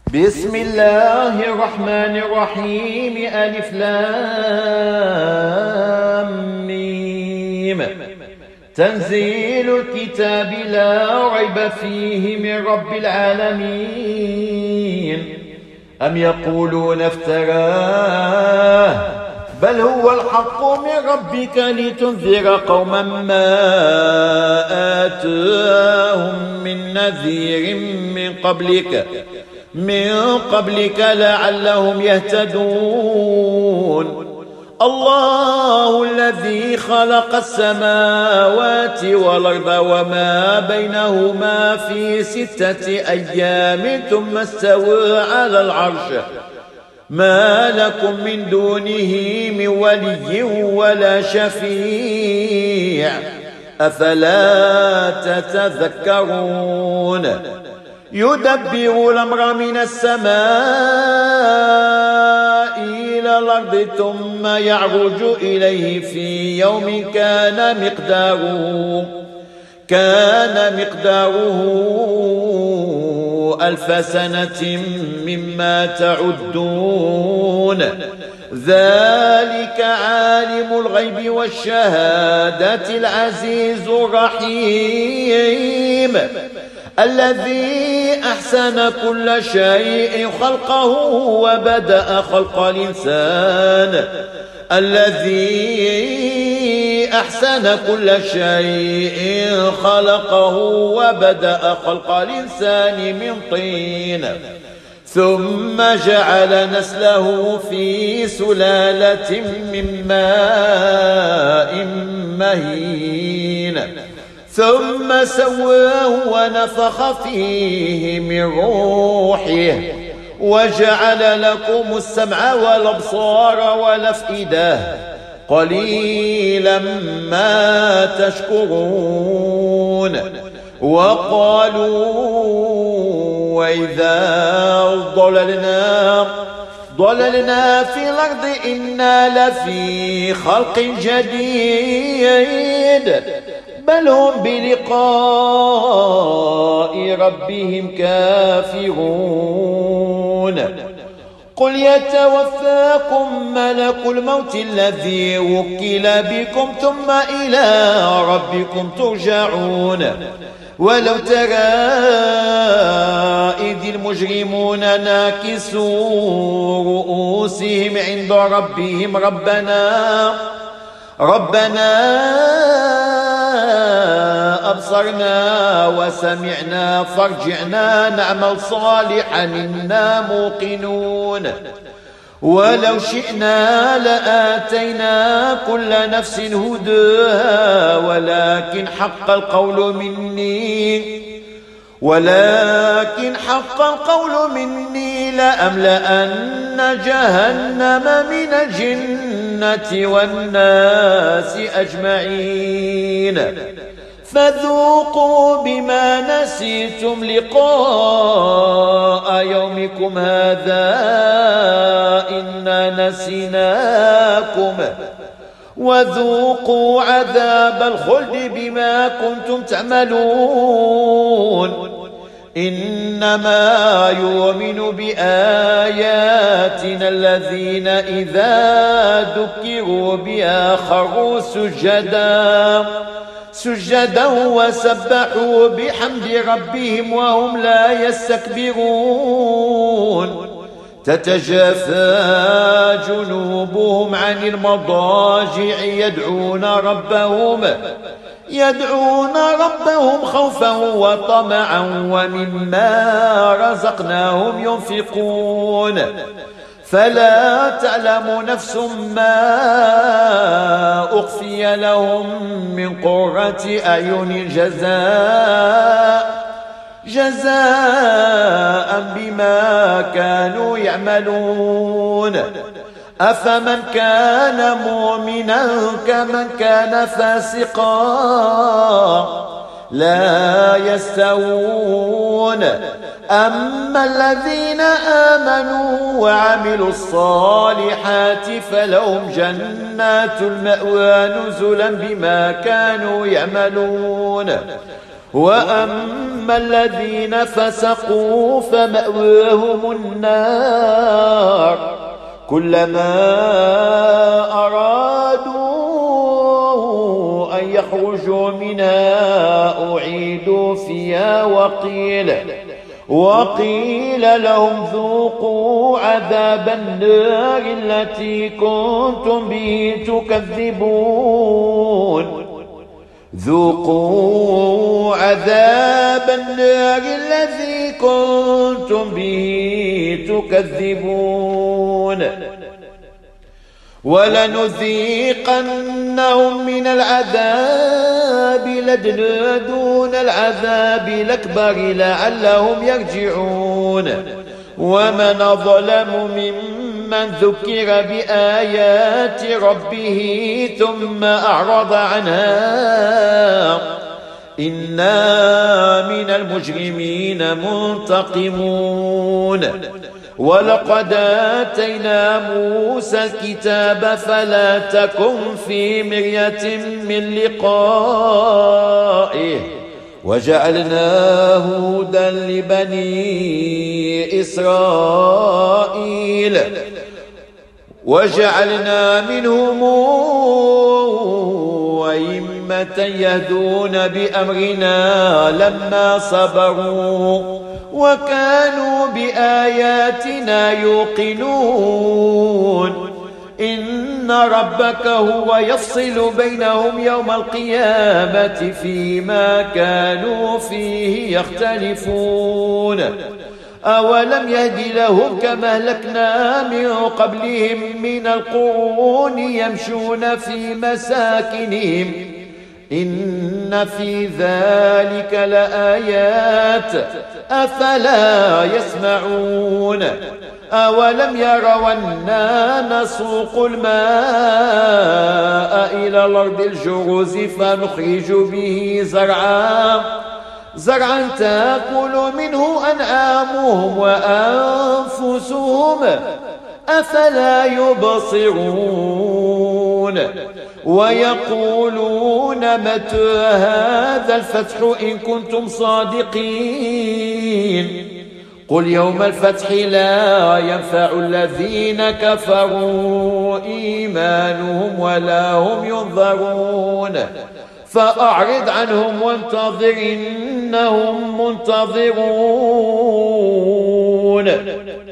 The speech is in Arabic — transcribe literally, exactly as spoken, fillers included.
بسم الله الرحمن الرحيم. ألف لام ميم. تنزيل الكتاب لا ريب فيه من رب العالمين. أم يقولون افتراه بل هو الحق من ربك لتنذر قوما ما آتاهم من نذير من قبلك من قبلك لعلهم يهتدون. الله الذي خلق السماوات والأرض وما بينهما في ستة أيام ثم استوى على العرش ما لكم من دونه من ولي ولا شفيع أفلا تتذكرون. يدبر الأمر من السماء إلى الأرض ثم يعرج إليه في يوم كان مقداره كان مقداره ألف سنة مما تعدون. ذلك عالم الغيب والشهادة العزيز الرحيم الذي أحسن كل شيء خلقه وبدأ خلق الإنسان الذي أحسن كل شيء خلقه وبدأ خلق الإنسان من طين ثم جعل نسله في سلالة من ماء مهين ثم سواه ونفخ فيه من روحه وجعل لكم السمع والأبصار والأفئدة قليلا ما تشكرون. وقالوا وإذا ضللنا ضللنا في الأرض إنا لفي خلق جديد بل هم بلقاء ربهم كافرون. قل يتوفاكم ملك الموت الذي وكل بكم ثم إلى ربكم ترجعون. ولو ترى إذ المجرمون ناكسوا رؤوسهم عند ربهم ربنا ربنا أبصرنا وسمعنا فارجعنا نعمل صالحا إنا موقنون. ولو شئنا لآتينا كل نفس هداها ولكن حق القول مني ولكن حق القول مني لأملأن جهنم من الجنة والناس أجمعين. فذوقوا بما نسيتم لقاء يومكم هذا إنا نسيناكم وذوقوا عذاب الخلد بما كنتم تعملون. إنما يؤمن بآياتنا الذين إذا ذكروا بها خروا سجدا سجدا وسبحوا بحمد ربهم وهم لا يستكبرون. تتجافى جنوبهم عن المضاجع يدعون ربهم يدعون ربهم خوفا وطمعا ومما رزقناهم ينفقون. فلا تعلم نفس ما أخفي لهم من قرة أعين جزاء جزاء بما كانوا يعملون. أفمن كان مؤمنا كمن كان فاسقا لا يستوون. أما الذين آمنوا وعملوا الصالحات فلهم جنات المأوى نزلا بما كانوا يعملون. وأما الذين فسقوا فمأواهم النار كلما أرادوا أن يخرجوا منها أعيدوا فيها وقيل وقيل لهم ذوقوا عذاب النار التي كنتم به تكذبون ذوقوا عذاب النار الذي كنتم به تكذبون ولنذيقنهم من العذاب لدنى دون العذاب الأكبر لعلهم يرجعون ومن أظلم ممن ذكر بآيات ربه ثم أعرض عنها إنا من المجرمين منتقمون ولقد آتينا موسى الكتاب فلا تكن في مرية من لقائه وجعلناه هدى لبني إسرائيل وجعلنا منهم أئمة يهدون بأمرنا لما صبروا وكانوا بآياتنا يوقنون إن ربك هو يفصل بينهم يوم القيامة فيما كانوا فيه يختلفون أولم يهد لهم كما أهلكنا من قبلهم من القرون يمشون في مساكنهم إن في ذلك لآيات أفلا يسمعون أولم يروا أنا نسوق الماء إلى الأرض الجرز فنخرج به زرعا زرعا تأكل منه أنعامهم وأنفسهم أفلا يبصرون ويقولون متى هذا الفتح إن كنتم صادقين قل يوم الفتح لا ينفع الذين كفروا إيمانهم ولا هم ينظرون فأعرض عنهم وانتظر إنهم منتظرون